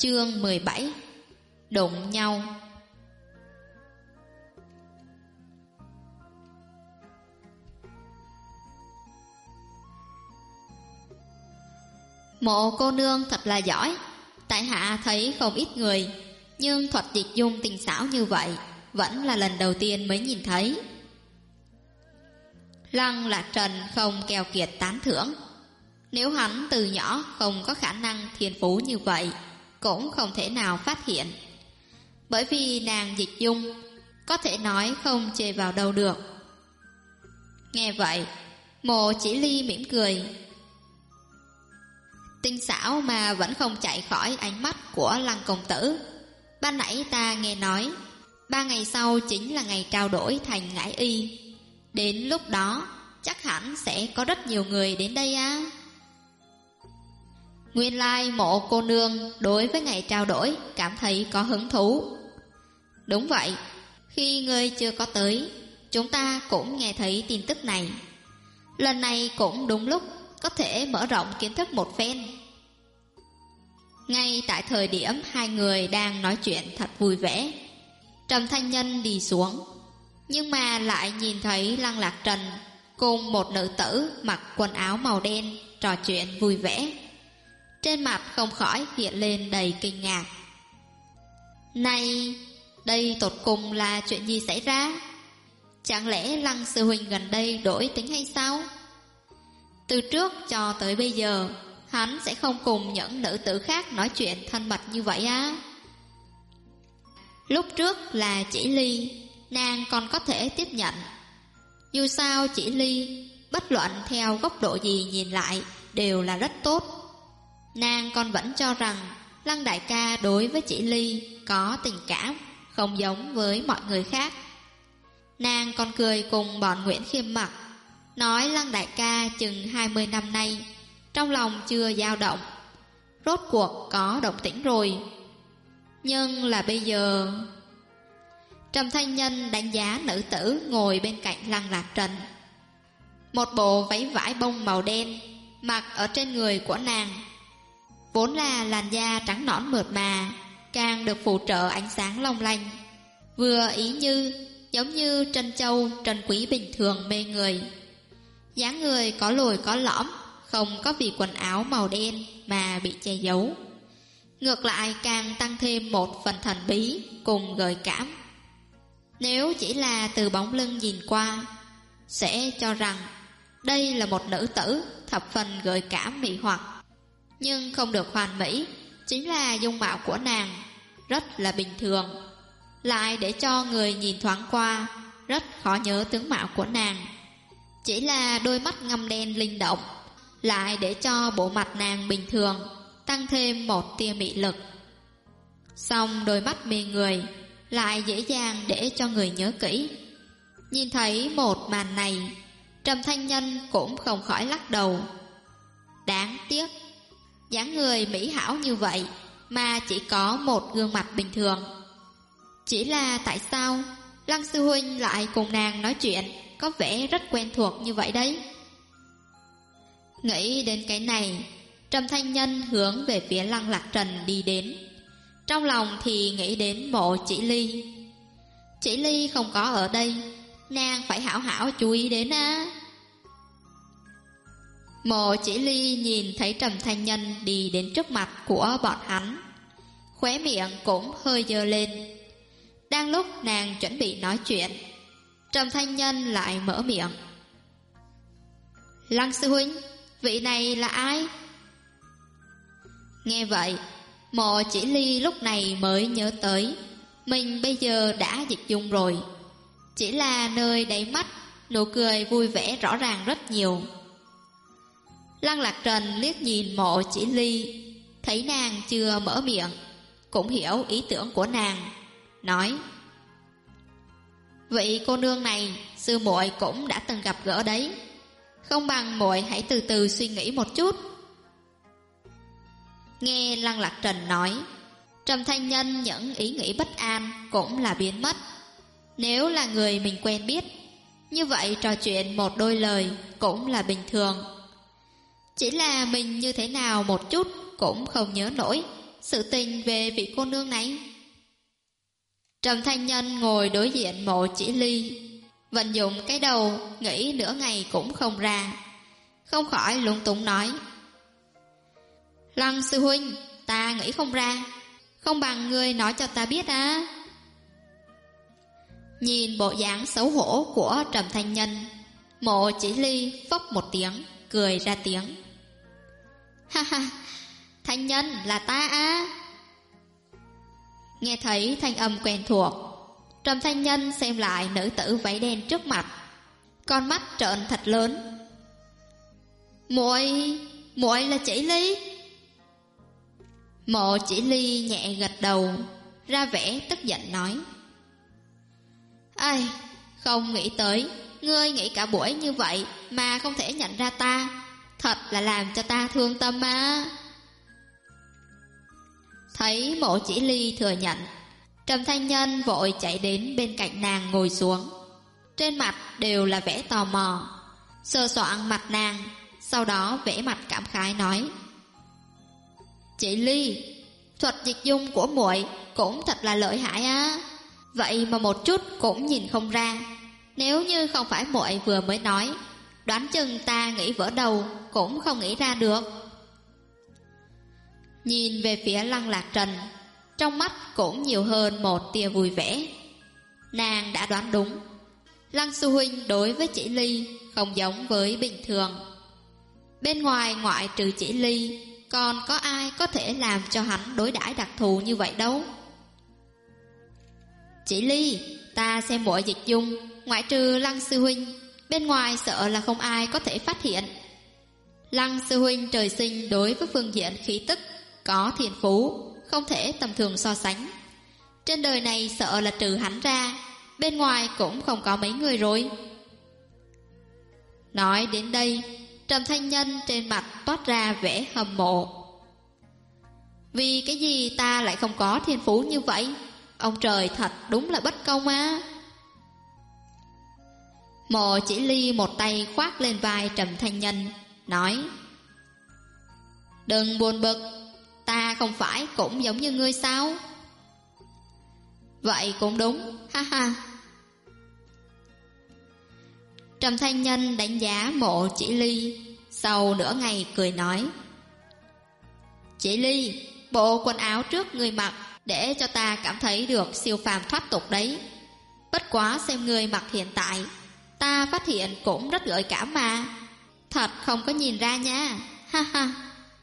Chương 17. Đụng nhau. Mộ cô nương thật là giỏi. Tại hạ thấy không ít người, nhưng thuật dịch dung tinh xảo như vậy vẫn là lần đầu tiên mới nhìn thấy. Lăng Lạc Trần không keo kiệt tán thưởng. Nếu hắn từ nhỏ không có khả năng thiên phú như vậy, cũng không thể nào phát hiện. Bởi vì nàng dịch dung, có thể nói không chê vào đâu được. Nghe vậy, Mộ Chỉ Ly mỉm cười. Tinh xảo mà vẫn không chạy khỏi ánh mắt của Lăng công tử. Ban nãy ta nghe nói 3 ngày sau chính là ngày trao đổi thành ngải y. Đến lúc đó chắc hẳn sẽ có rất nhiều người đến đây á. Nguyên lai Mộ cô nương đối với ngày trao đổi cảm thấy có hứng thú. Đúng vậy, khi ngươi chưa có tới, chúng ta cũng nghe thấy tin tức này. Lần này cũng đúng lúc có thể mở rộng kiến thức một phen. Ngay tại thời điểm hai người đang nói chuyện thật vui vẻ, Trầm Thanh Nhân đi xuống, nhưng mà lại nhìn thấy Lăng Lạc Trần cùng một nữ tử mặc quần áo màu đen trò chuyện vui vẻ. Trên mặt không khỏi hiện lên đầy kinh ngạc. Này, đây tột cùng là chuyện gì xảy ra? Chẳng lẽ Lăng sư huynh gần đây đổi tính hay sao? Từ trước cho tới bây giờ, hắn sẽ không cùng những nữ tử khác nói chuyện thân mật như vậy á. Lúc trước là Chỉ Ly, nàng còn có thể tiếp nhận. Dù sao Chỉ Ly, bất luận theo góc độ gì nhìn lại, đều là rất tốt. Nàng còn vẫn cho rằng Lăng đại ca đối với Chỉ Ly có tình cảm, không giống với mọi người khác. Nàng còn cười cùng bọn Nguyễn Khiêm Mặc, nói Lăng đại ca chừng 20 năm nay trong lòng chưa dao động, rốt cuộc có động tĩnh rồi. Nhưng là bây giờ... Trầm Thanh Nhân đánh giá nữ tử ngồi bên cạnh Lăng Lạc Trần. Một bộ váy vải bông màu đen mặc ở trên người của nàng, vốn là làn da trắng nõn mượt mà, càng được phụ trợ ánh sáng long lanh, vừa ý như giống như trân châu trân quý bình thường mê người. Dáng người có lồi có lõm, không có vì quần áo màu đen mà bị che giấu, ngược lại càng tăng thêm một phần thần bí cùng gợi cảm. Nếu chỉ là từ bóng lưng nhìn qua, sẽ cho rằng đây là một nữ tử thập phần gợi cảm mị hoặc. Nhưng không được hoàn mỹ chính là dung mạo của nàng rất là bình thường, lại để cho người nhìn thoáng qua rất khó nhớ tướng mạo của nàng. Chỉ là đôi mắt ngăm đen linh động, lại để cho bộ mặt nàng bình thường tăng thêm một tia mị lực. Song đôi mắt mê người lại dễ dàng để cho người nhớ kỹ. Nhìn thấy một màn này, Trầm Thanh Nhân cũng không khỏi lắc đầu. Đáng tiếc, dáng người mỹ hảo như vậy mà chỉ có một gương mặt bình thường. Chỉ là tại sao Lăng sư huynh lại cùng nàng nói chuyện có vẻ rất quen thuộc như vậy đấy? Nghĩ đến cái này, Trầm Thanh Nhân hướng về phía Lăng Lạc Trần đi đến. Trong lòng thì nghĩ đến Mộ Chỉ Ly. Chỉ Ly không có ở đây, nàng phải hảo hảo chú ý đến á. Mộ Chỉ Ly nhìn thấy Trầm Thanh Nhân đi đến trước mặt của bọn hắn, khóe miệng cũng hơi giơ lên. Đang lúc nàng chuẩn bị nói chuyện, Trầm Thanh Nhân lại mở miệng. Lăng sư huynh, vị này là ai? Nghe vậy, Mộ Chỉ Ly lúc này mới nhớ tới mình bây giờ đã dịch dung rồi. Chỉ là nơi đáy mắt nụ cười vui vẻ rõ ràng rất nhiều. Lăng Lạc Trần liếc nhìn Mộ Chỉ Ly, thấy nàng chưa mở miệng, cũng hiểu ý tưởng của nàng, nói: Vị cô nương này sư muội cũng đã từng gặp gỡ đấy, không bằng muội hãy từ từ suy nghĩ một chút. Nghe Lăng Lạc Trần nói, Trầm Thanh Nhân những ý nghĩ bất an cũng là biến mất. Nếu là người mình quen biết, như vậy trò chuyện một đôi lời cũng là bình thường. Chỉ là mình như thế nào một chút cũng không nhớ nổi, sự tình về vị cô nương này? Trầm Thanh Nhân ngồi đối diện Mộ Chỉ Ly, vận dụng cái đầu nghĩ nửa ngày cũng không ra, không khỏi lúng túng nói: Lăng sư huynh, ta nghĩ không ra, không bằng ngươi nói cho ta biết á. Nhìn bộ dáng xấu hổ của Trầm Thanh Nhân, Mộ Chỉ Ly phốc một tiếng, cười ra tiếng: Ha ha, Thanh Nhân là ta á. Nghe thấy thanh âm quen thuộc, Trầm Thanh Nhân xem lại nữ tử váy đen trước mặt, con mắt trợn thật lớn. Muội là Chỉ Ly? Mộ Chỉ Ly nhẹ gật đầu, ra vẻ tức giận nói: Ai, không nghĩ tới ngươi nghĩ cả buổi như vậy mà không thể nhận ra ta, thật là làm cho ta thương tâm mà. Thấy Mộ Chỉ Ly thừa nhận, Trầm Thanh Nhân vội chạy đến bên cạnh nàng ngồi xuống, trên mặt đều là vẻ tò mò, sờ soạng mặt nàng, sau đó vẽ mặt cảm khái nói: Chỉ Ly, thuật dịch dung của muội cũng thật là lợi hại á, vậy mà một chút cũng nhìn không ra. Nếu như không phải muội vừa mới nói, đoán chừng ta nghĩ vỡ đầu cũng không nghĩ ra được. Nhìn về phía Lăng Lạc Trần, trong mắt cũng nhiều hơn một tia vui vẻ. Nàng đã đoán đúng, Lăng sư huynh đối với Chỉ Ly không giống với bình thường. Bên ngoài ngoại trừ Chỉ Ly, còn có ai có thể làm cho hắn đối đãi đặc thù như vậy đâu. Chỉ Ly, ta xem muội dịch dung, ngoại trừ Lăng sư huynh, bên ngoài sợ là không ai có thể phát hiện. Lăng sư huynh trời sinh đối với phương diện khí tức có thiên phú, không thể tầm thường so sánh. Trên đời này sợ là trừ hắn ra, bên ngoài cũng không có mấy người rồi. Nói đến đây, Trầm Thanh Nhân trên mặt toát ra vẻ hâm mộ. Vì cái gì ta lại không có thiên phú như vậy? Ông trời thật đúng là bất công á. Mộ Chỉ Ly một tay khoác lên vai Trầm Thanh Nhân, nói: Đừng buồn bực, ta không phải cũng giống như ngươi sao? Vậy cũng đúng, ha ha. Trầm Thanh Nhân đánh giá Mộ Chỉ Ly, sau nửa ngày cười nói: Chỉ Ly, bộ quần áo trước ngươi mặc để cho ta cảm thấy được siêu phàm thoát tục đấy. Bất quá xem ngươi mặc hiện tại, ta phát hiện cũng rất gợi cảm mà. Thật không có nhìn ra nha, ha ha.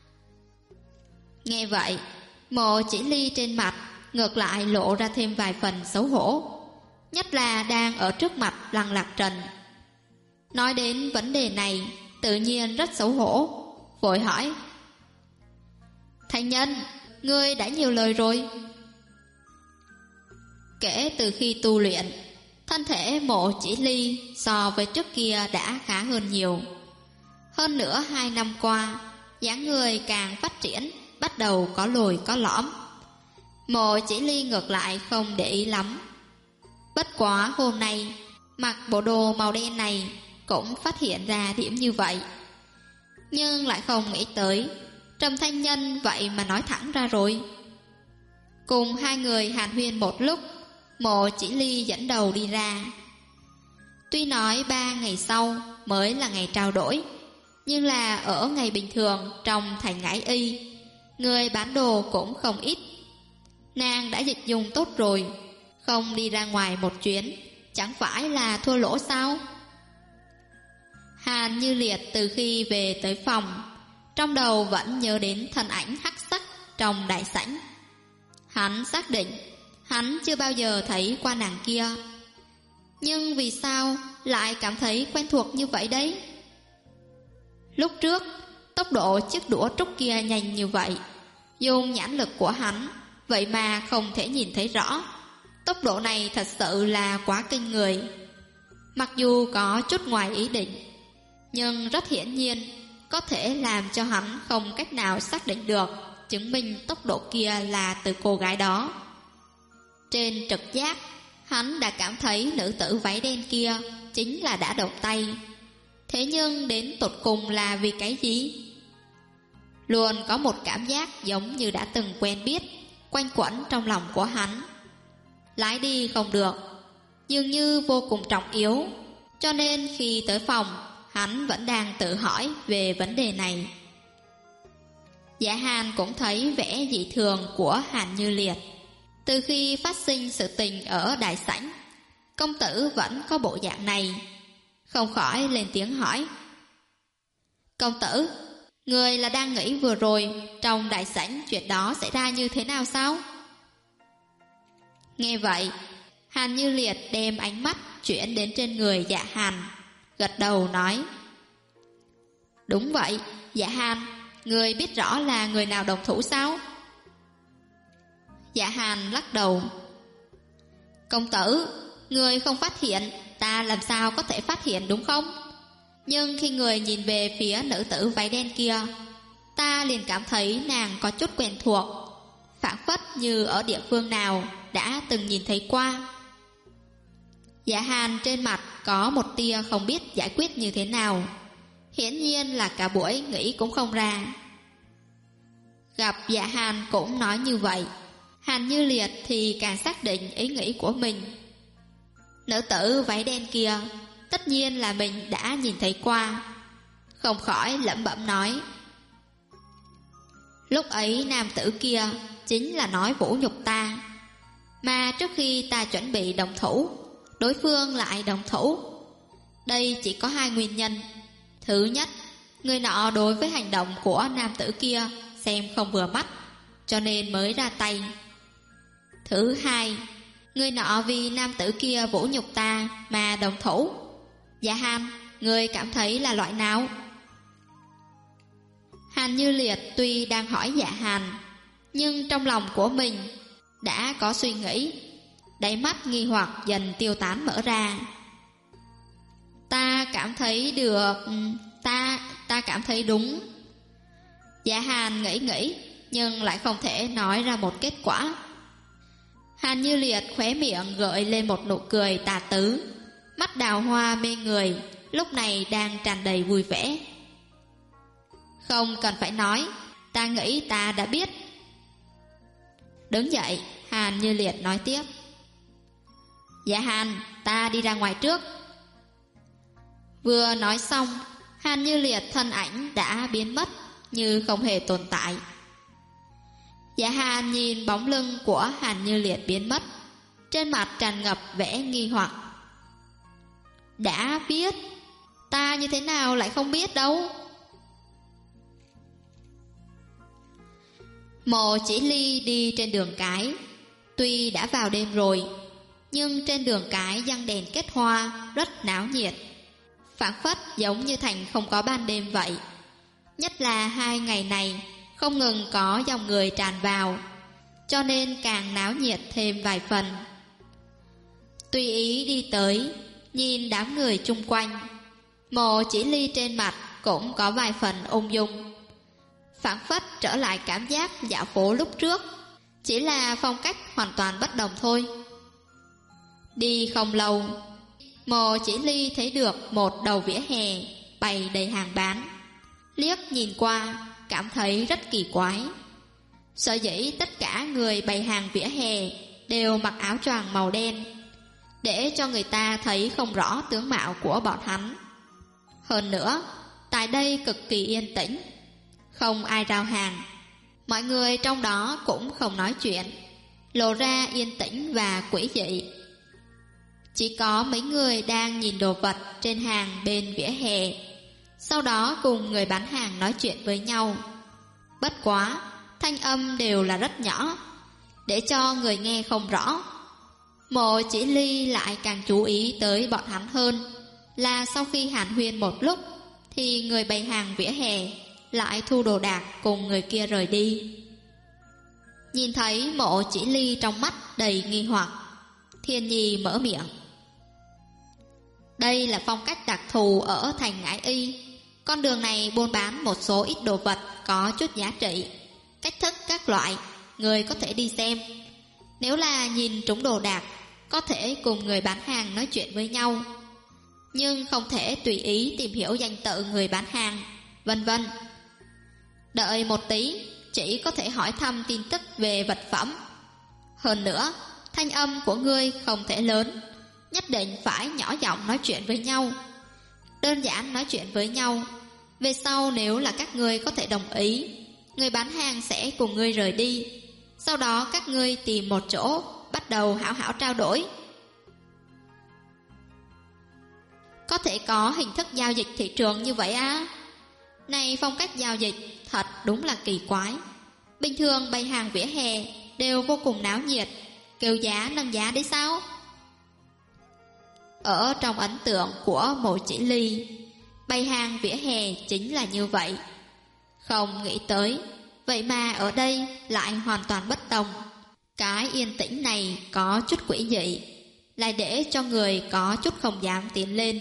Nghe vậy, Mộ Chỉ Ly trên mặt ngược lại lộ ra thêm vài phần xấu hổ, nhất là đang ở trước mặt Lăng Lạc Trần. Nói đến vấn đề này, tự nhiên rất xấu hổ, vội hỏi: Thanh Nhân, ngươi đã nhiều lời rồi. Kể từ khi tu luyện, thân thể Mộ Chỉ Ly so với trước kia đã khá hơn nhiều. Hơn nữa 2 năm qua, dáng người càng phát triển, bắt đầu có lồi có lõm. Mộ Chỉ Ly ngược lại không để ý lắm. Bất quá hôm nay mặc bộ đồ màu đen này cũng phát hiện ra điểm như vậy, nhưng lại không nghĩ tới Trầm Thanh Nhân vậy mà nói thẳng ra rồi. Cùng hai người hàn huyên một lúc, Mộ Chỉ Ly dẫn đầu đi ra. Tuy nói 3 ngày sau mới là ngày trao đổi, nhưng là ở ngày bình thường trong thành Ngải Y, người bán đồ cũng không ít. Nàng đã dịch dùng tốt rồi, không đi ra ngoài một chuyến chẳng phải là thua lỗ sao? Hàn Như Liệt từ khi về tới phòng, trong đầu vẫn nhớ đến thân ảnh hắc sắc trong đại sảnh. Hắn xác định hắn chưa bao giờ thấy qua nàng kia, nhưng vì sao lại cảm thấy quen thuộc như vậy đấy? Lúc trước tốc độ chiếc đũa trúc kia nhanh như vậy, dùng nhãn lực của hắn vậy mà không thể nhìn thấy rõ. Tốc độ này thật sự là quá kinh người. Mặc dù có chút ngoài ý định, nhưng rất hiển nhiên có thể làm cho hắn không cách nào xác định được, chứng minh tốc độ kia là từ cô gái đó. Trên trực giác, hắn đã cảm thấy nữ tử váy đen kia chính là đã động tay. Thế nhưng đến tột cùng là vì cái gì? Luôn có một cảm giác giống như đã từng quen biết quanh quẩn trong lòng của hắn. Lái đi không được, dường như vô cùng trọng yếu, cho nên khi tới phòng, hắn vẫn đang tự hỏi về vấn đề này. Dạ Hàn cũng thấy vẻ dị thường của Hàn Như Liệt. Từ khi phát sinh sự tình ở đại sảnh, công tử vẫn có bộ dạng này, không khỏi lên tiếng hỏi: công tử, người là đang nghĩ vừa rồi trong đại sảnh chuyện đó xảy ra như thế nào sao? Nghe vậy, Hàn Như Liệt đem ánh mắt chuyển đến trên người Dạ Hàn, gật đầu nói: đúng vậy, Dạ Hàn, người biết rõ là người nào đồng thủ sao? Dạ Hàn lắc đầu: công tử, người không phát hiện, ta làm sao có thể phát hiện đúng không? Nhưng khi người nhìn về phía nữ tử váy đen kia, ta liền cảm thấy nàng có chút quen thuộc, phảng phất như ở địa phương nào đã từng nhìn thấy qua. Dạ Hàn trên mặt có một tia không biết giải quyết như thế nào, hiển nhiên là cả buổi nghĩ cũng không ra. Gặp Dạ Hàn cũng nói như vậy, Hàn Như Liệt thì càng xác định ý nghĩ của mình. Nữ tử váy đen kia tất nhiên là mình đã nhìn thấy qua, không khỏi lẩm bẩm nói: lúc ấy nam tử kia chính là nói vũ nhục ta, mà trước khi ta chuẩn bị động thủ, đối phương lại động thủ. Đây chỉ có hai nguyên nhân. Thứ nhất, người nọ đối với hành động của nam tử kia xem không vừa mắt, cho nên mới ra tay. Thứ hai, người nọ vì nam tử kia vũ nhục ta mà đồng thủ. Dạ Hàn, người cảm thấy là loại nào? Hàn Như Liệt tuy đang hỏi Dạ Hàn, nhưng trong lòng của mình đã có suy nghĩ, đáy mắt nghi hoặc dần tiêu tán mở ra. Ta cảm thấy được, ta cảm thấy đúng. Dạ Hàn nghĩ nhưng lại không thể nói ra một kết quả. Hàn Như Liệt khóe miệng gợi lên một nụ cười tà tứ, mắt đào hoa mê người, lúc này đang tràn đầy vui vẻ. Không cần phải nói, ta nghĩ ta đã biết. Đứng dậy, Hàn Như Liệt nói tiếp: Dạ Hàn, ta đi ra ngoài trước. Vừa nói xong, Hàn Như Liệt thân ảnh đã biến mất như không hề tồn tại. Dạ Hàn nhìn bóng lưng của Hàn Như Liệt biến mất, trên mặt tràn ngập vẻ nghi hoặc. Đã biết? Ta như thế nào lại không biết đâu? Mộ Chỉ Ly đi trên đường cái. Tuy đã vào đêm rồi, nhưng trên đường cái giăng đèn kết hoa rất náo nhiệt, phảng phất giống như thành không có ban đêm vậy. Nhất là 2 ngày này không ngừng có dòng người tràn vào, cho nên càng náo nhiệt thêm vài phần. Tùy ý đi tới, nhìn đám người chung quanh, Mộ Chỉ Ly trên mặt cũng có vài phần ung dung, phảng phất trở lại cảm giác dạo phố lúc trước, chỉ là phong cách hoàn toàn bất đồng thôi. Đi không lâu, Mộ Chỉ Ly thấy được một đầu vỉa hè bày đầy hàng bán. Liếc nhìn qua, cảm thấy rất kỳ quái. Sở dĩ tất cả người bày hàng vỉa hè đều mặc áo choàng màu đen, để cho người ta thấy không rõ tướng mạo của bọn hắn. Hơn nữa, tại đây cực kỳ yên tĩnh, không ai rao hàng, mọi người trong đó cũng không nói chuyện, lộ ra yên tĩnh và quỷ dị. Chỉ có mấy người đang nhìn đồ vật trên hàng bên vỉa hè, sau đó cùng người bán hàng nói chuyện với nhau. Bất quá, thanh âm đều là rất nhỏ, để cho người nghe không rõ. Mộ Chỉ Ly lại càng chú ý tới bọn hắn hơn, là sau khi hàn huyên một lúc, thì người bày hàng vỉa hè lại thu đồ đạc cùng người kia rời đi. Nhìn thấy Mộ Chỉ Ly trong mắt đầy nghi hoặc, Thiên Nhi mở miệng: Đây là phong cách đặc thù ở thành Ngãi Y. Con đường này buôn bán một số ít đồ vật có chút giá trị, cách thức các loại, người có thể đi xem. Nếu là nhìn trúng đồ đạc, có thể cùng người bán hàng nói chuyện với nhau, nhưng không thể tùy ý tìm hiểu danh tự người bán hàng, vân vân. Đợi một tí, chỉ có thể hỏi thăm tin tức về vật phẩm. Hơn nữa, thanh âm của ngươi không thể lớn, nhất định phải nhỏ giọng nói chuyện với nhau. Đơn giản nói chuyện với nhau. Về sau nếu là các ngươi có thể đồng ý, người bán hàng sẽ cùng ngươi rời đi. Sau đó các ngươi tìm một chỗ, bắt đầu hảo hảo trao đổi. Có thể có hình thức giao dịch thị trường như vậy á? Này, phong cách giao dịch thật đúng là kỳ quái. Bình thường bày hàng vỉa hè đều vô cùng náo nhiệt, kêu giá nâng giá đấy sao? Ở trong ấn tượng của Mộ Chỉ Ly, bày hàng vỉa hè chính là như vậy. Không nghĩ tới, vậy mà ở đây lại hoàn toàn bất đồng. Cái yên tĩnh này có chút quỷ dị, lại để cho người có chút không dám tiến lên.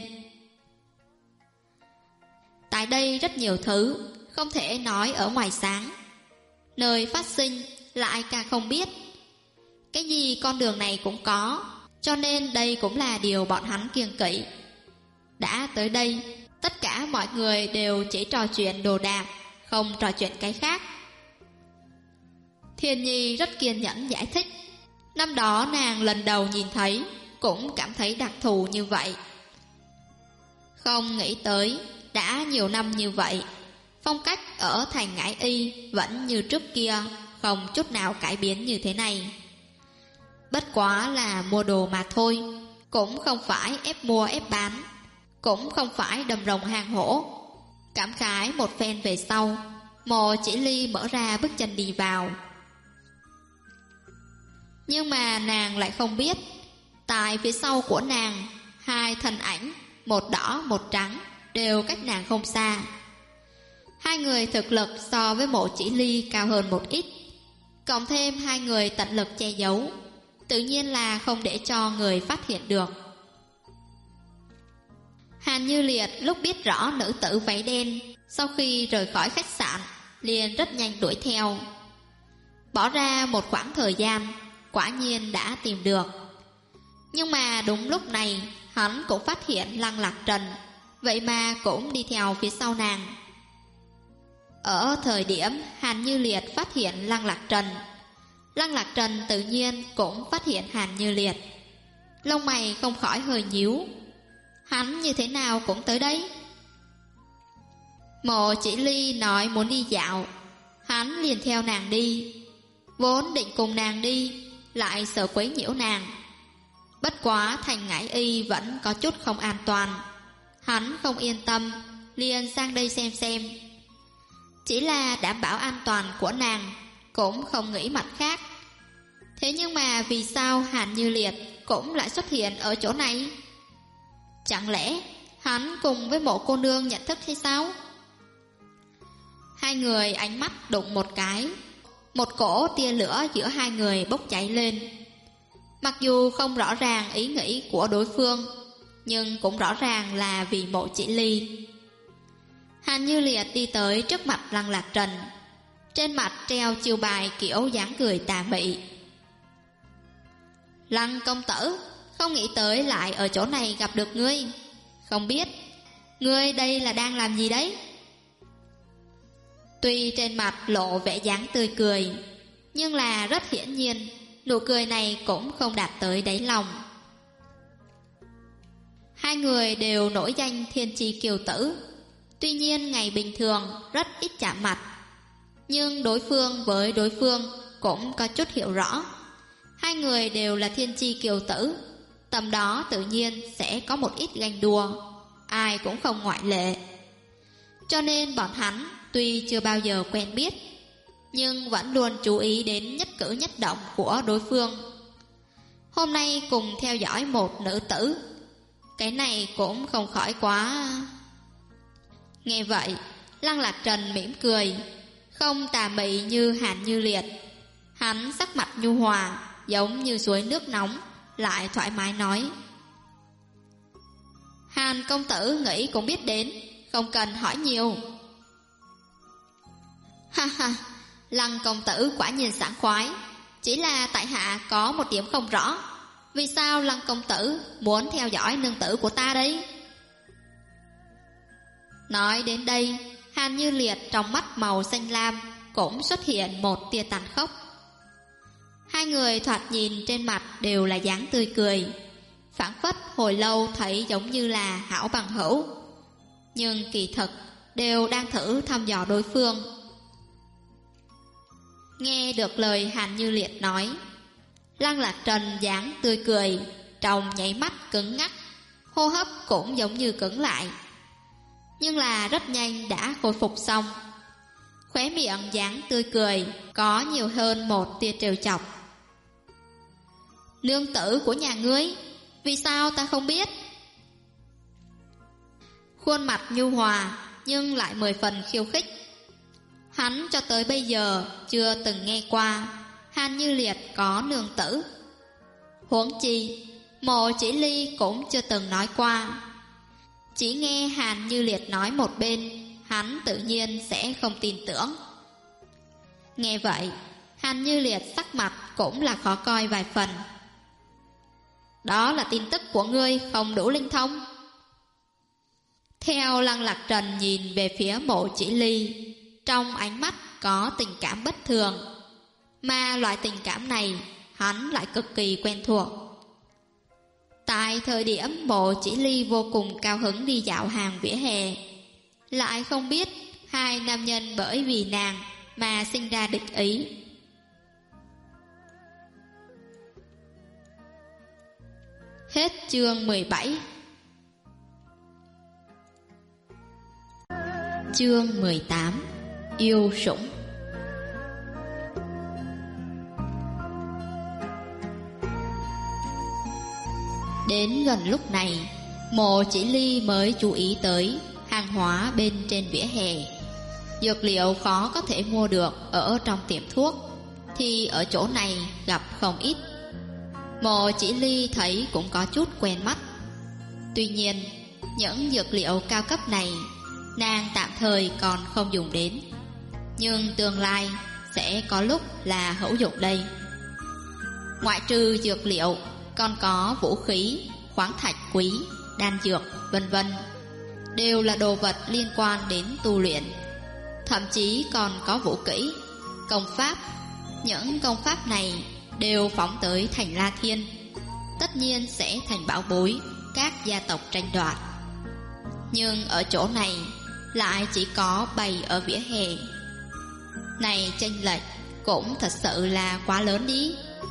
Tại đây rất nhiều thứ không thể nói ở ngoài sáng, nơi phát sinh lại càng không biết. Cái gì con đường này cũng có, cho nên đây cũng là điều bọn hắn kiêng kỵ. Đã tới đây, tất cả mọi người đều chỉ trò chuyện đồ đạc, không trò chuyện cái khác. Thiên Nhi rất kiên nhẫn giải thích. Năm đó nàng lần đầu nhìn thấy, cũng cảm thấy đặc thù như vậy. Không nghĩ tới, đã nhiều năm như vậy, phong cách ở thành Ngải Y vẫn như trước kia, không chút nào cải biến như thế này. Bất quá là mua đồ mà thôi, cũng không phải ép mua ép bán, cũng không phải đầm rồng hang hổ. Cảm khái một phen về sau, Mộ Chỉ Ly mở ra bước chân đi vào. Nhưng mà nàng lại không biết, tại phía sau của nàng, hai thân ảnh, một đỏ một trắng, đều cách nàng không xa. Hai người thực lực so với Mộ Chỉ Ly cao hơn một ít, cộng thêm hai người tận lực che giấu, tự nhiên là không để cho người phát hiện được. Hàn Như Liệt lúc biết rõ nữ tử váy đen sau khi rời khỏi khách sạn, liền rất nhanh đuổi theo. Bỏ ra một khoảng thời gian, quả nhiên đã tìm được. Nhưng mà đúng lúc này, hắn cũng phát hiện Lăng Lạc Trần, vậy mà cũng đi theo phía sau nàng. Ở thời điểm Hàn Như Liệt phát hiện Lăng Lạc Trần, Lăng Lạc Trần tự nhiên cũng phát hiện Hàn Như Liệt. Lông mày không khỏi hơi nhíu. Hắn như thế nào cũng tới đấy? Mộ Chỉ Ly nói muốn đi dạo, hắn liền theo nàng đi. Vốn định cùng nàng đi, lại sợ quấy nhiễu nàng. Bất quá thành Ngải Y vẫn có chút không an toàn, hắn không yên tâm, liền sang đây xem. Chỉ là đảm bảo an toàn của nàng, cũng không nghĩ mặt khác. Thế nhưng mà vì sao Hàn Như Liệt cũng lại xuất hiện ở chỗ này? Chẳng lẽ hắn cùng với Mộ cô nương nhận thức hay sao? Hai người ánh mắt đụng một cái, một cỗ tia lửa giữa hai người bốc cháy lên. Mặc dù không rõ ràng ý nghĩ của đối phương, nhưng cũng rõ ràng là vì Mộ Chỉ Ly. Hàn Như Liệt đi tới trước mặt Lăng Lạc Trần, trên mặt treo chiêu bài kiểu dáng cười tà mị. Lăng công tử, không nghĩ tới lại ở chỗ này gặp được ngươi. Không biết ngươi đây là đang làm gì đấy? Tuy trên mặt lộ vẻ dáng tươi cười, nhưng là rất hiển nhiên nụ cười này cũng không đạt tới đáy lòng. Hai người đều nổi danh thiên chi kiều tử, tuy nhiên ngày bình thường rất ít chạm mặt, nhưng đối phương với đối phương cũng có chút hiểu rõ. Hai người đều là thiên chi kiều tử, tầm đó tự nhiên sẽ có một ít ganh đua, ai cũng không ngoại lệ. Cho nên bọn hắn tuy chưa bao giờ quen biết, nhưng vẫn luôn chú ý đến nhất cử nhất động của đối phương. Hôm nay cùng theo dõi một nữ tử, cái này cũng không khỏi quá. Nghe vậy, Lăng Lạc Trần mỉm cười, không tà mị như Hàn Như Liệt. Hắn sắc mặt nhu hòa, giống như suối nước nóng, lại thoải mái nói: Hàn công tử nghĩ cũng biết đến, không cần hỏi nhiều. Ha ha, Lăng công tử quả nhiên sảng khoái. Chỉ là tại hạ có một điểm không rõ, vì sao Lăng công tử muốn theo dõi nương tử của ta đấy? Nói đến đây, Hàn Như Liệt trong mắt màu xanh lam cũng xuất hiện một tia tàn khốc. Hai người thoạt nhìn trên mặt đều là dáng tươi cười, phảng phất hồi lâu thấy giống như là hảo bằng hữu, nhưng kỳ thực đều đang thử thăm dò đối phương. Nghe được lời Hàn Như Liệt nói, Lăng Lạc Trần dáng tươi cười trong nháy mắt cứng ngắc, hô hấp cũng giống như cứng lại, nhưng là rất nhanh đã khôi phục xong. Khóe miệng dáng tươi cười có nhiều hơn một tia trêu chọc. Nương tử của nhà ngươi, vì sao ta không biết? Khuôn mặt nhu hòa nhưng lại 10 phần khiêu khích. Hắn cho tới bây giờ chưa từng nghe qua Hàn Như Liệt có nương tử. Huống chi Mộ Chỉ Ly cũng chưa từng nói qua. Chỉ nghe Hàn Như Liệt nói một bên, hắn tự nhiên sẽ không tin tưởng. Nghe vậy, Hàn Như Liệt sắc mặt cũng là khó coi vài phần. Đó là tin tức của ngươi không đủ linh thông. Theo Lăng Lạc Trần nhìn về phía Mộ Chỉ Ly, trong ánh mắt có tình cảm bất thường, mà loại tình cảm này hắn lại cực kỳ quen thuộc. Tại thời điểm Mộ Chỉ Ly vô cùng cao hứng đi dạo hàng vỉa hè, lại không biết hai nam nhân bởi vì nàng mà sinh ra địch ý. Hết chương 17. Chương 18. Yêu sủng. Đến gần lúc này, Mộ Chỉ Ly mới chú ý tới hàng hóa bên trên vỉa hè. Dược liệu khó có thể mua được ở trong tiệm thuốc, thì ở chỗ này gặp không ít. Mộ Chỉ Ly thấy cũng có chút quen mắt. Tuy nhiên, những dược liệu cao cấp này nàng tạm thời còn không dùng đến, nhưng tương lai sẽ có lúc là hữu dụng đây. Ngoại trừ dược liệu, còn có vũ khí, khoáng thạch quý, đan dược, vân vân, đều là đồ vật liên quan đến tu luyện. Thậm chí còn có vũ kỹ, công pháp. Những công pháp này đều phóng tới thành La Thiên, tất nhiên sẽ thành bảo bối các gia tộc tranh đoạt. Nhưng ở chỗ này lại chỉ có bày ở vỉa hè. Này chênh lệch cũng thật sự là quá lớn đi.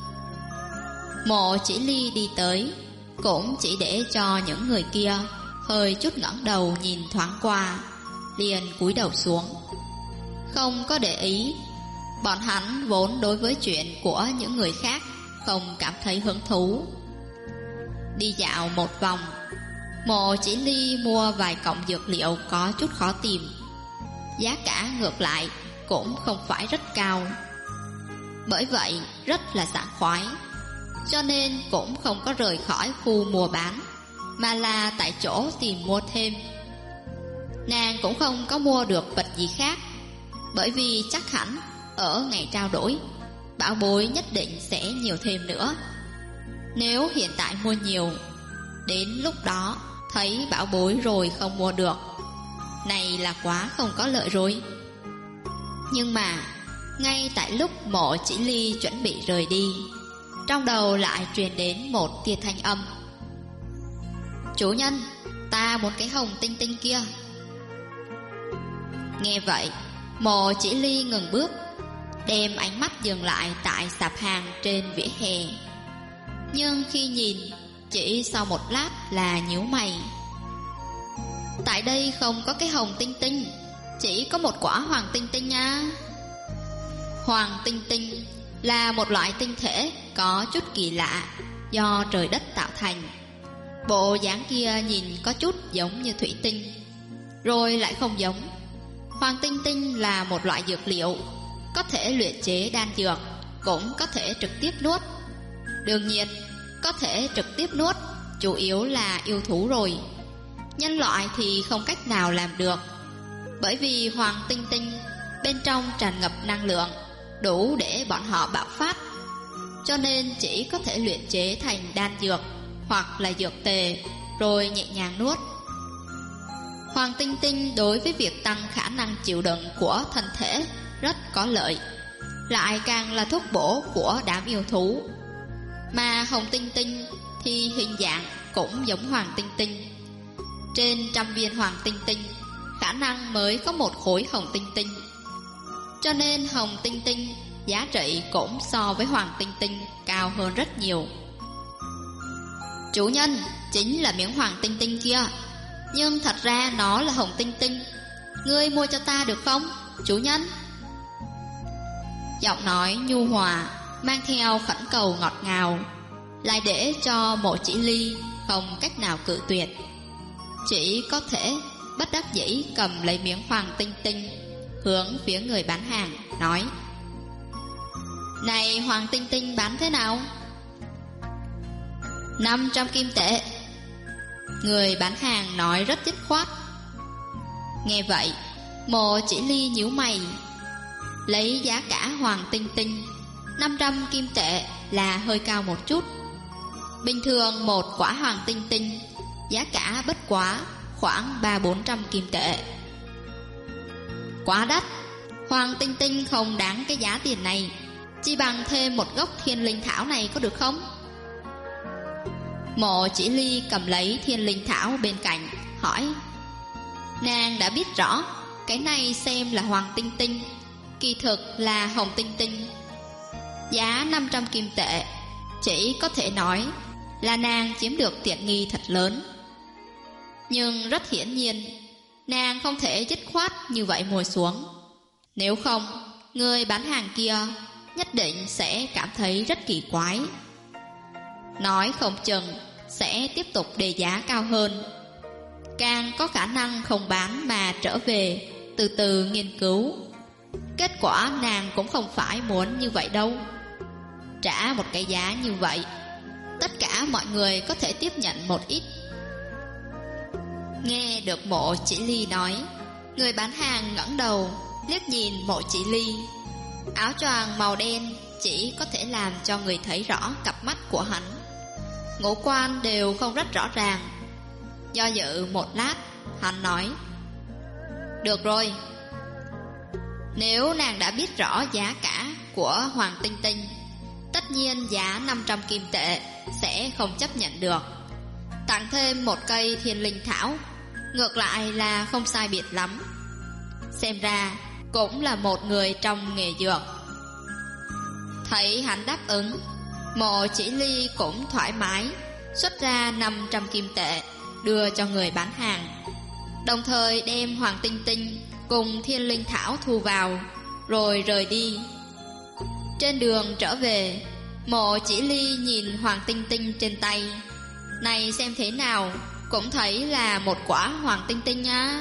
Mộ Chỉ Ly đi tới, cũng chỉ để cho những người kia hơi chút ngẩng đầu nhìn thoáng qua, liền cúi đầu xuống, không có để ý. Bọn hắn vốn đối với chuyện của những người khác không cảm thấy hứng thú. Đi dạo một vòng, Mộ Chỉ Ly mua vài cọng dược liệu có chút khó tìm. Giá cả ngược lại cũng không phải rất cao, bởi vậy rất là sảng khoái. Cho nên cũng không có rời khỏi khu mua bán, mà là tại chỗ tìm mua thêm. Nàng cũng không có mua được vật gì khác, bởi vì chắc hẳn ở ngày trao đổi, bảo bối nhất định sẽ nhiều thêm nữa. Nếu hiện tại mua nhiều, đến lúc đó thấy bảo bối rồi không mua được, này là quá không có lợi rồi. Nhưng mà ngay tại lúc Mộ Chỉ Ly chuẩn bị rời đi, trong đầu lại truyền đến một tia thanh âm. Chủ nhân, ta muốn cái hồng tinh tinh kia. Nghe vậy, Mộ Chỉ Ly ngừng bước, đem ánh mắt dừng lại tại sạp hàng trên vỉa hè. Nhưng khi nhìn, chỉ sau một lát là nhíu mày. Tại đây không có cái hồng tinh tinh, chỉ có một quả hoàng tinh tinh nha. Hoàng tinh tinh là một loại tinh thể có chút kỳ lạ, do trời đất tạo thành. Bộ dáng kia nhìn có chút giống như thủy tinh, rồi lại không giống. Hoàng tinh tinh là một loại dược liệu, có thể luyện chế đan dược, cũng có thể trực tiếp nuốt. Đương nhiên, có thể trực tiếp nuốt chủ yếu là yêu thú rồi. Nhân loại thì không cách nào làm được, bởi vì hoàng tinh tinh bên trong tràn ngập năng lượng đủ để bọn họ bạo phát, cho nên chỉ có thể luyện chế thành đan dược hoặc là dược tề rồi nhẹ nhàng nuốt. Hoàng tinh tinh đối với việc tăng khả năng chịu đựng của thân thể rất có lợi, lại càng là thuốc bổ của đám yêu thú. Mà hồng tinh tinh thì hình dạng cũng giống hoàng tinh tinh. Trên 100 viên hoàng tinh tinh, khả năng mới có 1 khối hồng tinh tinh. Cho nên hồng tinh tinh giá trị cũng so với hoàng tinh tinh cao hơn rất nhiều. Chủ nhân, chính là miếng hoàng tinh tinh kia, nhưng thật ra nó là hồng tinh tinh. Ngươi mua cho ta được không, chủ nhân? Giọng nói nhu hòa, mang theo khẩn cầu ngọt ngào, lại để cho Mộ Chỉ Ly không cách nào cự tuyệt. Chỉ có thể bất đắc dĩ cầm lấy miếng hoàng tinh tinh, hướng phía người bán hàng nói: Này hoàng tinh tinh bán thế nào? 500 kim tệ. Người bán hàng nói rất dứt khoát. Nghe vậy, Mộ Chỉ Ly nhíu mày. Lấy giá cả hoàng tinh tinh, 500 kim tệ là hơi cao một chút. Bình thường 1 quả hoàng tinh tinh giá cả bất quá khoảng 300-400 kim tệ. Quá đắt, hoàng tinh tinh không đáng cái giá tiền này. Chỉ bằng thêm 1 gốc thiên linh thảo này có được không? Mộ Chỉ Ly cầm lấy thiên linh thảo bên cạnh, hỏi. Nàng đã biết rõ, cái này xem là hoàng tinh tinh, kỳ thực là hồng tinh tinh. Giá 500 kim tệ, chỉ có thể nói là nàng chiếm được tiện nghi thật lớn. Nhưng rất hiển nhiên, nàng không thể dứt khoát như vậy mua xuống. Nếu không, người bán hàng kia nhất định sẽ cảm thấy rất kỳ quái. Nói không chừng sẽ tiếp tục đề giá cao hơn. Càng có khả năng không bán mà trở về từ từ nghiên cứu. Kết quả nàng cũng không phải muốn như vậy đâu. Trả một cái giá như vậy, tất cả mọi người có thể tiếp nhận một ít. Nghe được Mộ Chỉ Ly nói, người bán hàng ngẩng đầu liếc nhìn Mộ Chỉ Ly. Áo choàng màu đen chỉ có thể làm cho người thấy rõ cặp mắt của hắn. Ngũ quan đều không rất rõ ràng. Do dự một lát, hắn nói: Được rồi, nếu nàng đã biết rõ giá cả của hoàng tinh tinh, tất nhiên giá 500 kim tệ sẽ không chấp nhận được. Tặng thêm 1 cây thiên linh thảo, ngược lại là không sai biệt lắm. Xem ra cũng là một người trong nghề dược. Thấy hắn đáp ứng, Mộ Chỉ Ly cũng thoải mái xuất ra 500 kim tệ đưa cho người bán hàng, đồng thời đem hoàng tinh tinh cùng thiên linh thảo thu vào, rồi rời đi. Trên đường trở về, Mộ Chỉ Ly nhìn hoàng tinh tinh trên tay. Này xem thế nào cũng thấy là 1 quả hoàng tinh tinh nha.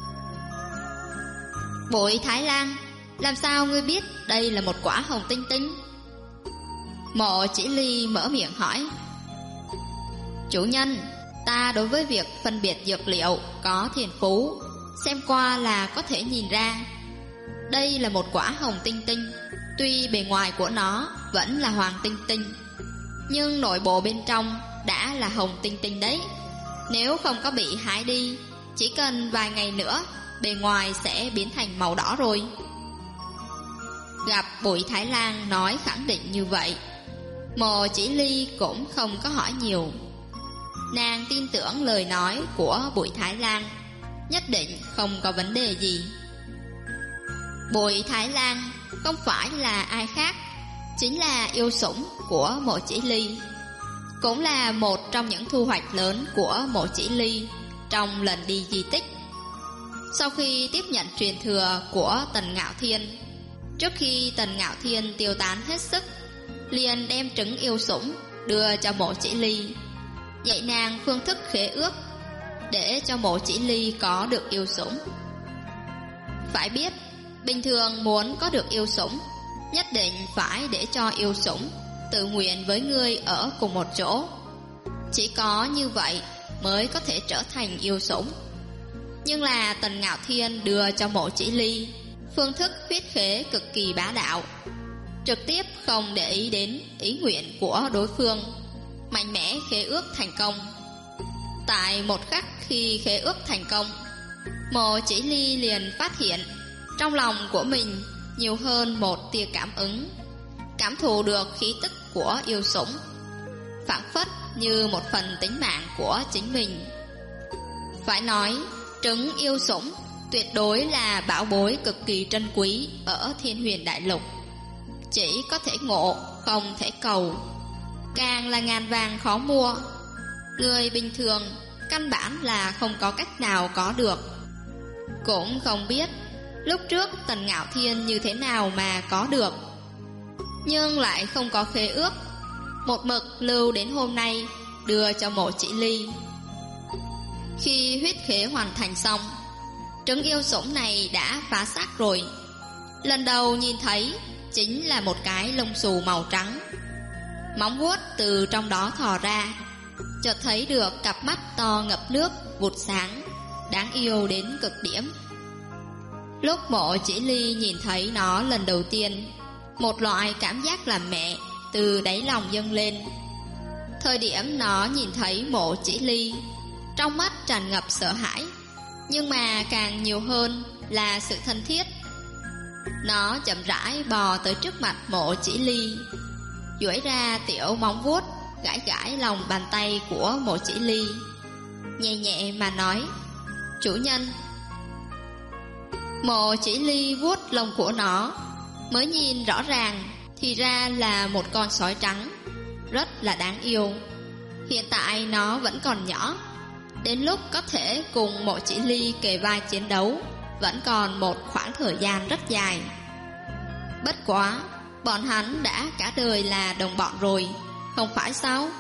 Bội Thái Lan, làm sao ngươi biết đây là 1 quả hồng tinh tinh? Mộ Chỉ Ly mở miệng hỏi. Chủ nhân, ta đối với việc phân biệt dược liệu có thiên phú, xem qua là có thể nhìn ra. Đây là 1 quả hồng tinh tinh. Tuy bề ngoài của nó vẫn là hoàng tinh tinh, nhưng nội bộ bên trong đã là hồng tinh tinh đấy. Nếu không có bị hái đi, chỉ cần vài ngày nữa bề ngoài sẽ biến thành màu đỏ rồi. Gặp Bụi Thái Lan nói khẳng định như vậy, Mộ Chỉ Ly cũng không có hỏi nhiều. Nàng tin tưởng lời nói của Bụi Thái Lan, nhất định không có vấn đề gì. Bụi Thái Lan không phải là ai khác, chính là yêu sủng của Mộ Chỉ Ly, cũng là một trong những thu hoạch lớn của Mộ Chỉ Ly trong lần đi di tích. Sau khi tiếp nhận truyền thừa của Tần Ngạo Thiên, trước khi Tần Ngạo Thiên tiêu tán hết sức, liền đem trứng yêu sủng đưa cho Mộ Chỉ Ly, dạy nàng phương thức khế ước để cho Mộ Chỉ Ly có được yêu sủng. Phải biết, bình thường muốn có được yêu sủng, nhất định phải để cho yêu sủng tự nguyện với ngươi ở cùng một chỗ. Chỉ có như vậy mới có thể trở thành yêu sủng. Nhưng là Tần Ngạo Thiên đưa cho Mộ Chỉ Ly phương thức huyết khế cực kỳ bá đạo, trực tiếp không để ý đến ý nguyện của đối phương, mạnh mẽ khế ước thành công. Tại một khắc khi khế ước thành công, Mộ Chỉ Ly liền phát hiện trong lòng của mình nhiều hơn một tia cảm ứng, cảm thụ được khí tức của yêu sủng, phảng phất như một phần tính mạng của chính mình. Phải nói, trứng yêu sủng tuyệt đối là bảo bối cực kỳ trân quý ở Thiên Huyền Đại Lục. Chỉ có thể ngộ, không thể cầu, càng là ngàn vàng khó mua. Người bình thường căn bản là không có cách nào có được. Cũng không biết lúc trước Tần Ngạo Thiên như thế nào mà có được, nhưng lại không có khế ước, một mực lưu đến hôm nay đưa cho Mộ Chỉ Ly. Khi huyết khế hoàn thành xong, trứng yêu sủng này đã phá xác rồi. Lần đầu nhìn thấy chính là một cái lông xù màu trắng, móng vuốt từ trong đó thò ra, chợt thấy được cặp mắt to ngập nước vụt sáng, đáng yêu đến cực điểm. Lúc Mộ Chỉ Ly nhìn thấy nó lần đầu tiên, một loại cảm giác làm mẹ từ đáy lòng dâng lên. Thời điểm nó nhìn thấy Mộ Chỉ Ly, trong mắt tràn ngập sợ hãi, nhưng mà càng nhiều hơn là sự thân thiết. Nó chậm rãi bò tới trước mặt Mộ Chỉ Ly, duỗi ra tiểu móng vuốt gãi gãi lòng bàn tay của Mộ Chỉ Ly, nhẹ nhẹ mà nói: "Chủ nhân." Mộ Chỉ Ly vuốt lông của nó, mới nhìn rõ ràng thì ra là một con sói trắng, rất là đáng yêu. Hiện tại nó vẫn còn nhỏ, đến lúc có thể cùng Mộ Chỉ Ly kề vai chiến đấu vẫn còn một khoảng thời gian rất dài. Bất quá, bọn hắn đã cả đời là đồng bọn rồi, không phải sao?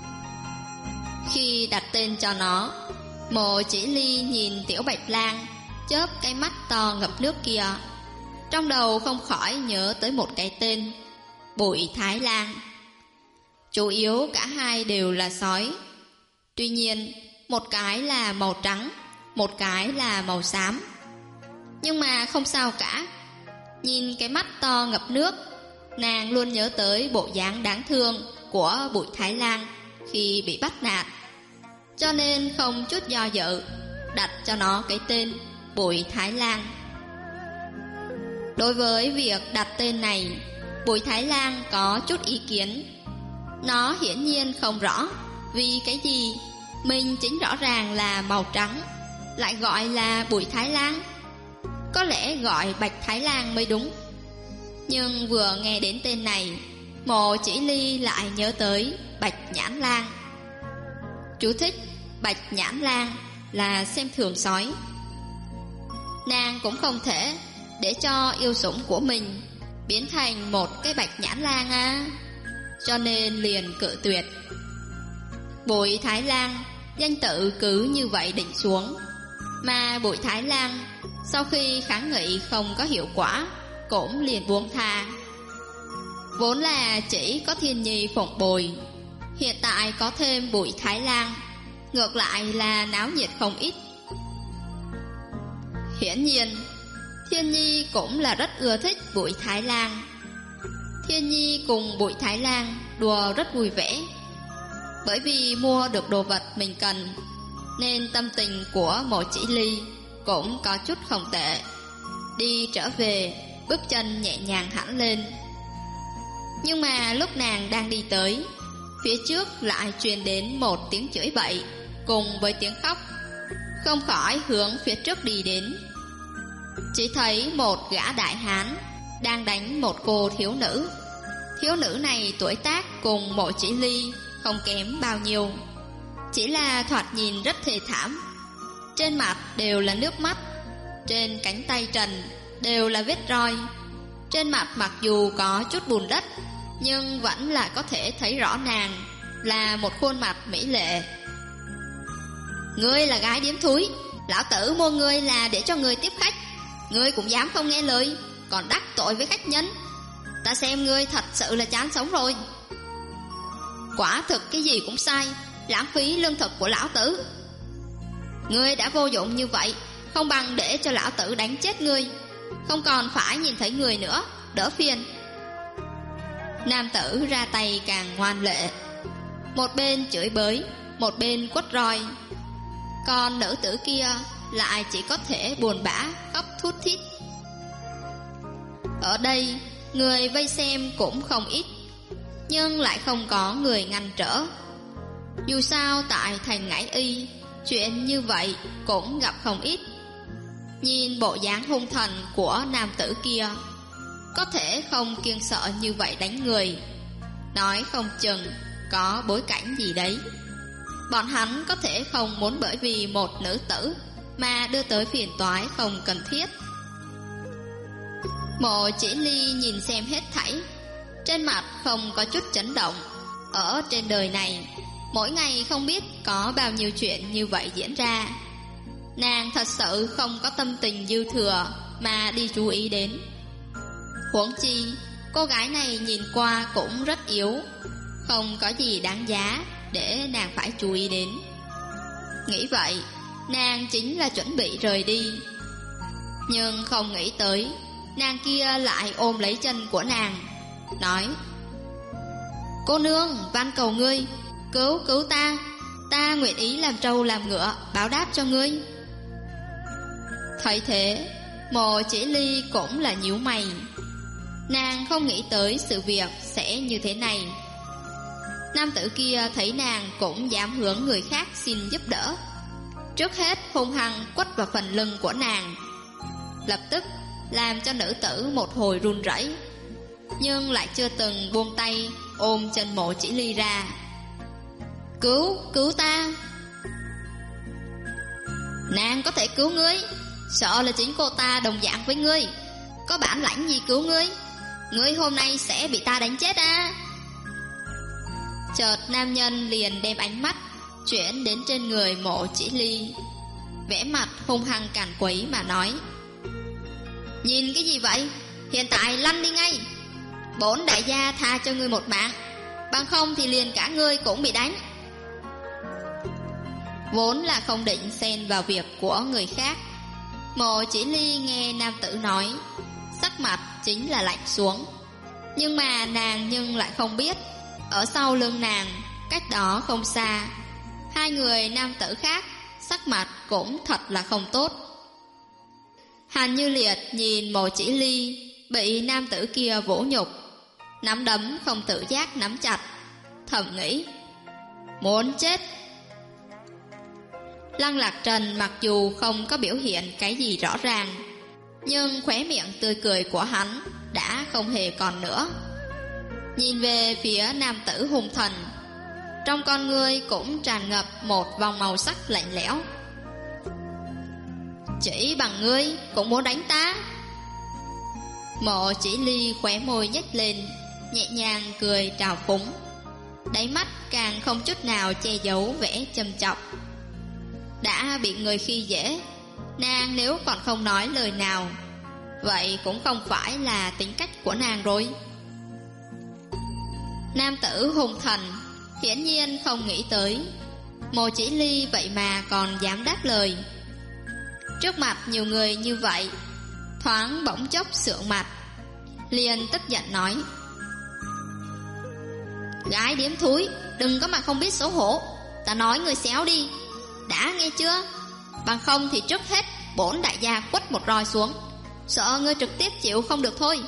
Khi đặt tên cho nó, Mộ Chỉ Ly nhìn tiểu bạch lang chớp cái mắt to ngập nước kia, trong đầu không khỏi nhớ tới một cái tên: Bụi Thái Lang. Chủ yếu cả hai đều là sói, tuy nhiên một cái là màu trắng, một cái là màu xám. Nhưng mà không sao cả, nhìn cái mắt to ngập nước, nàng luôn nhớ tới bộ dáng đáng thương của Bụi Thái Lang khi bị bắt nạt, cho nên không chút do dự đặt cho nó cái tên Bụi Thái Lang. Đối với việc đặt tên này, Bụi Thái Lang có chút ý kiến. Nó hiển nhiên không rõ vì cái gì mình chính rõ ràng là màu trắng lại gọi là Bụi Thái Lang. Có lẽ gọi Bạch Thái Lang mới đúng. Nhưng vừa nghe đến tên này, Mộ Chỉ Ly lại nhớ tới Bạch Nhãn Lang. Chú thích: Bạch Nhãn Lang là xem thường sói. Nàng cũng không thể để cho yêu sủng của mình biến thành một cái Bạch Nhãn Lang à, cho nên liền cự tuyệt. Bụi Thái Lang danh tự cứ như vậy định xuống, mà Bụi Thái Lang sau khi kháng nghị không có hiệu quả cũng liền buông tha. Vốn là chỉ có Thiên Nhi phụng bồi, hiện tại có thêm Bụi Thái Lang, ngược lại là náo nhiệt không ít. Hiển nhiên Thiên Nhi cũng là rất ưa thích Bụi Thái Lang. Thiên Nhi cùng Bụi Thái Lang đùa rất vui vẻ. Bởi vì mua được đồ vật mình cần, nên tâm tình của Mộ Chỉ Ly cũng có chút không tệ. Đi trở về, bước chân nhẹ nhàng hẳn lên. Nhưng mà lúc nàng đang đi tới, phía trước lại truyền đến một tiếng chửi bậy cùng với tiếng khóc, không khỏi hướng phía trước đi đến. Chỉ thấy một gã đại hán đang đánh một cô thiếu nữ. Thiếu nữ này tuổi tác cùng Mộ Chỉ Ly không kém bao nhiêu, chỉ là thoạt nhìn rất thê thảm. Trên mặt đều là nước mắt, trên cánh tay trần đều là vết roi. Trên mặt mặc dù có chút bùn đất, nhưng vẫn là có thể thấy rõ nàng là một khuôn mặt mỹ lệ. Ngươi là gái điếm thúi, lão tử mua ngươi là để cho ngươi tiếp khách, ngươi cũng dám không nghe lời, còn đắc tội với khách nhân. Ta xem ngươi thật sự là chán sống rồi. Quả thực cái gì cũng sai, lãng phí lương thực của lão tử. Ngươi đã vô dụng như vậy, không bằng để cho lão tử đánh chết ngươi, không còn phải nhìn thấy người nữa, đỡ phiền. Nam tử ra tay càng ngoan lệ, một bên chửi bới, một bên quất roi. Còn nữ tử kia lại chỉ có thể buồn bã khóc thút thít. Ở đây người vây xem cũng không ít, nhưng lại không có người ngăn trở. Dù sao tại thành Ngải Y, chuyện như vậy cũng gặp không ít. Nhìn bộ dáng hung thần của nam tử kia, có thể không kiêng sợ như vậy đánh người, nói không chừng có bối cảnh gì đấy. Bọn hắn có thể không muốn bởi vì một nữ tử mà đưa tới phiền toái không cần thiết. Mộ Chỉ Ly nhìn xem hết thảy, trên mặt không có chút chấn động. Ở trên đời này, mỗi ngày không biết có bao nhiêu chuyện như vậy diễn ra. Nàng thật sự không có tâm tình dư thừa mà đi chú ý đến. Huống chi, cô gái này nhìn qua cũng rất yếu, không có gì đáng giá để nàng phải chú ý đến. Nghĩ vậy, nàng chính là chuẩn bị rời đi. Nhưng không nghĩ tới, nàng kia lại ôm lấy chân của nàng, nói: "Cô nương, van cầu ngươi, cứu ta, ta nguyện ý làm trâu làm ngựa báo đáp cho ngươi." Thấy thế, Mộ Chỉ Ly cũng là nhíu mày. Nàng không nghĩ tới sự việc sẽ như thế này. Nam tử kia thấy nàng cũng dám hướng người khác xin giúp đỡ, trước hết hung hăng quất vào phần lưng của nàng, lập tức làm cho nữ tử một hồi run rẩy, nhưng lại chưa từng buông tay ôm chân Mộ Chỉ Ly ra. Cứu ta." "Nàng có thể cứu ngươi, sợ là chính cô ta đồng dạng với ngươi, có bản lãnh gì cứu ngươi? Ngươi hôm nay sẽ bị ta đánh chết à?" Chợt nam nhân liền đem ánh mắt chuyển đến trên người Mộ Chỉ Ly, vẻ mặt hung hăng càn quấy mà nói: "Nhìn cái gì vậy? Hiện tại lăn đi ngay. Bổn đại gia tha cho ngươi một mạng, bằng không thì liền cả ngươi cũng bị đánh." Vốn là không định xen vào việc của người khác, Mộ Chỉ Ly nghe nam tử nói, sắc mặt chính là lạnh xuống. Nhưng mà nàng lại không biết, ở sau lưng nàng, cách đó không xa, hai người nam tử khác sắc mặt cũng thật là không tốt. Hàn Như Liệt nhìn Mộ Chỉ Ly bị nam tử kia vỗ nhục, nắm đấm không tự giác nắm chặt, thầm nghĩ: muốn chết. Lăng Lạc Trần mặc dù không có biểu hiện cái gì rõ ràng, nhưng khóe miệng tươi cười của hắn đã không hề còn nữa. Nhìn về phía nam tử hung thần, trong con ngươi cũng tràn ngập một vòng màu sắc lạnh lẽo. "Chỉ bằng ngươi cũng muốn đánh ta?" Mộ Chỉ Ly khóe môi nhếch lên, nhẹ nhàng cười trào phúng, đáy mắt càng không chút nào che giấu vẻ châm chọc. Đã bị người khi dễ, nàng nếu còn không nói lời nào, vậy cũng không phải là tính cách của nàng rồi. Nam tử hung thần hiển nhiên không nghĩ tới Mộ Chỉ Ly vậy mà còn dám đáp lời. Trước mặt nhiều người như vậy, thoáng bỗng chốc sượng mặt, liền tức giận nói: "Gái điếm thúi, đừng có mà không biết xấu hổ, ta nói người xéo đi, đã nghe chưa? Bằng không thì trước hết bổn đại gia quất một roi xuống, sợ ngươi trực tiếp chịu không được thôi."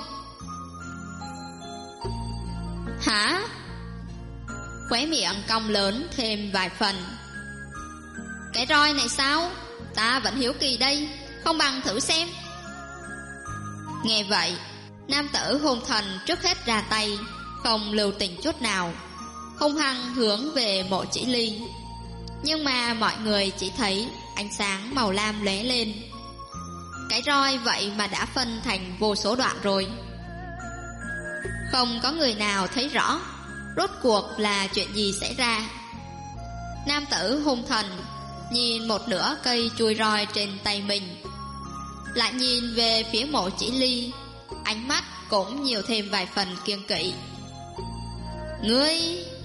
"Hả?" Khóe miệng cong lớn thêm vài phần. "Cái roi này sao? Ta vẫn hiếu kỳ đây, không bằng thử xem." Nghe vậy, nam tử hung thần trước hết ra tay, không lưu tình chút nào, hung hăng hướng về Mộ Chỉ Ly. Nhưng mà mọi người chỉ thấy ánh sáng màu lam lóe lên. Cái roi vậy mà đã phân thành vô số đoạn rồi. Không có người nào thấy rõ rốt cuộc là chuyện gì xảy ra. Nam tử hung thần nhìn một nửa cây chuôi roi trên tay mình, lại nhìn về phía Mộ Chỉ Ly, ánh mắt cũng nhiều thêm vài phần kiêng kỵ. "Ngươi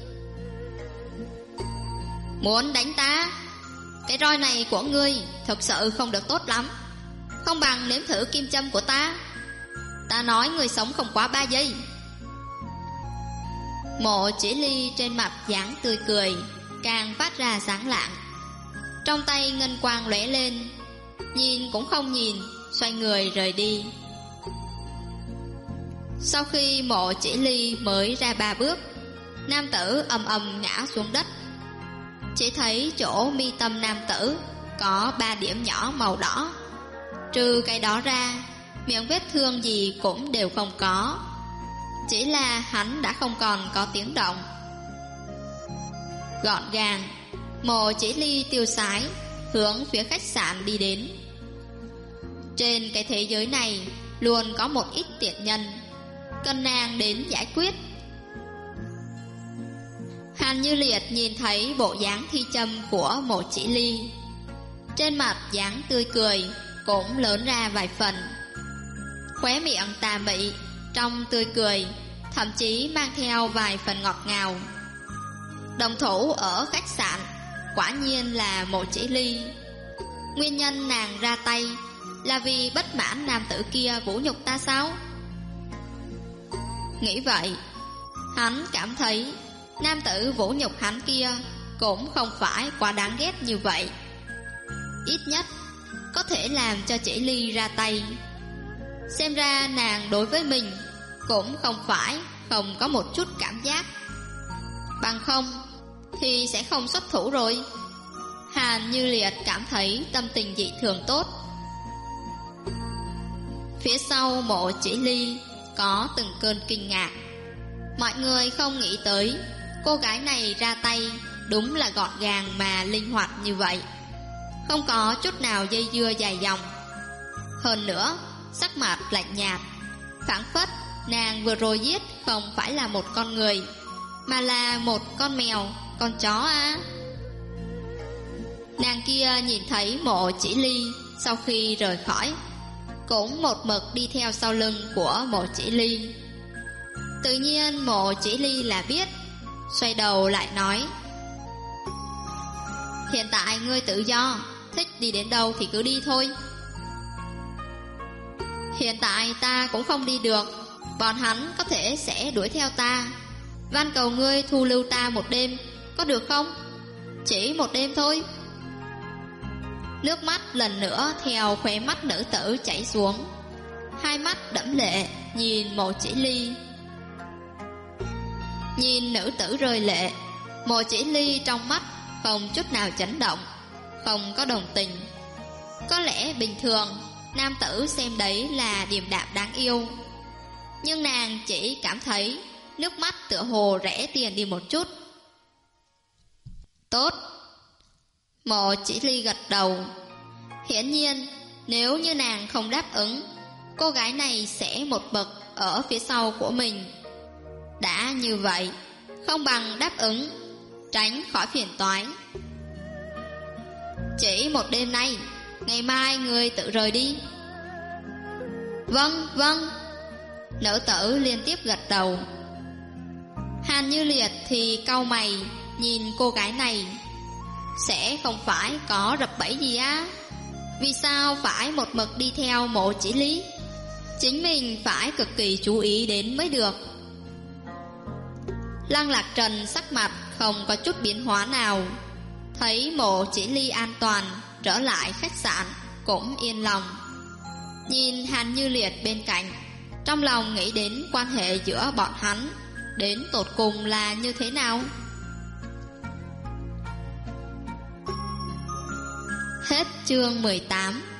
muốn đánh ta? Cái roi này của ngươi thực sự không được tốt lắm, không bằng nếm thử kim châm của ta. Ta nói người sống không quá 3 giây. Mộ Chỉ Ly trên mặt dáng tươi cười càng phát ra sáng lạng, trong tay ngân quang lóe lên, nhìn cũng không nhìn, xoay người rời đi. Sau khi Mộ Chỉ Ly mới ra 3 bước, nam tử ầm ầm ngã xuống đất. Chỉ thấy chỗ mi tâm nam tử có 3 điểm nhỏ màu đỏ. Trừ cái đó ra, miệng vết thương gì cũng đều không có. Chỉ là hắn đã không còn có tiếng động. Gọn gàng, Mộ Chỉ Ly tiêu sái hướng phía khách sạn đi đến. Trên cái thế giới này luôn có một ít tiện nhân cần nàng đến giải quyết. Hàn Như Liệt nhìn thấy bộ dáng thi châm của Mộ Chỉ Ly, trên mặt dáng tươi cười cũng lớn ra vài phần. Khóe miệng tà mị, trong tươi cười thậm chí mang theo vài phần ngọt ngào. Đồng thủ ở khách sạn quả nhiên là Mộ Chỉ Ly. Nguyên nhân nàng ra tay là vì bất mãn nam tử kia vũ nhục ta sao? Nghĩ vậy, hắn cảm thấy nam tử vũ nhục hắn kia cũng không phải quá đáng ghét như vậy. Ít nhất có thể làm cho Chỉ Ly ra tay. Xem ra nàng đối với mình cũng không phải không có một chút cảm giác. Bằng không thì sẽ không xuất thủ rồi. Hàn Như Liệt cảm thấy tâm tình dị thường tốt. Phía sau Mộ Chỉ Ly có từng cơn kinh ngạc. Mọi người không nghĩ tới cô gái này ra tay đúng là gọn gàng mà linh hoạt như vậy, không có chút nào dây dưa dài dòng. Hơn nữa, sắc mặt lạnh nhạt, phảng phất nàng vừa rồi giết không phải là một con người, mà là một con mèo, con chó á. Nàng kia nhìn thấy Mộ Chỉ Ly sau khi rời khỏi, cũng một mực đi theo sau lưng của Mộ Chỉ Ly. Tự nhiên Mộ Chỉ Ly là biết, xoay đầu lại nói: hiện tại ngươi tự do, thích đi đến đâu thì cứ đi thôi. Hiện tại ta cũng không đi được, bọn hắn có thể sẽ đuổi theo ta. Van cầu ngươi thu lưu ta một đêm, có được không? Chỉ một đêm thôi. Nước mắt lần nữa theo khóe mắt nữ tử chảy xuống, hai mắt đẫm lệ nhìn Mộ Chỉ Ly. Nhìn nữ tử rơi lệ, Mộ Chỉ Ly trong mắt không chút nào chấn động, không có đồng tình. Có lẽ bình thường nam tử xem đấy là điềm đạm đáng yêu, nhưng nàng chỉ cảm thấy nước mắt tựa hồ rẻ tiền đi một chút. Tốt. Mộ Chỉ Ly gật đầu. Hiển nhiên nếu như nàng không đáp ứng, cô gái này sẽ một bậc ở phía sau của mình. Đã như vậy, không bằng đáp ứng, tránh khỏi phiền toái. Chỉ một đêm nay, ngày mai người tự rời đi. Vâng, vâng. Nữ tử liên tiếp gật đầu. Hàn Như Liệt thì cau mày nhìn cô gái này. Sẽ không phải có rập bẫy gì á? Vì sao phải một mực đi theo Mộ Chỉ Ly? Chính mình phải cực kỳ chú ý đến mới được. Lăng Lạc Trần sắc mặt không có chút biến hóa nào, thấy Mộ Chỉ Ly an toàn trở lại khách sạn cũng yên lòng. Nhìn Hàn Như Liệt bên cạnh, trong lòng nghĩ đến quan hệ giữa bọn hắn đến tột cùng là như thế nào. Hết chương 18.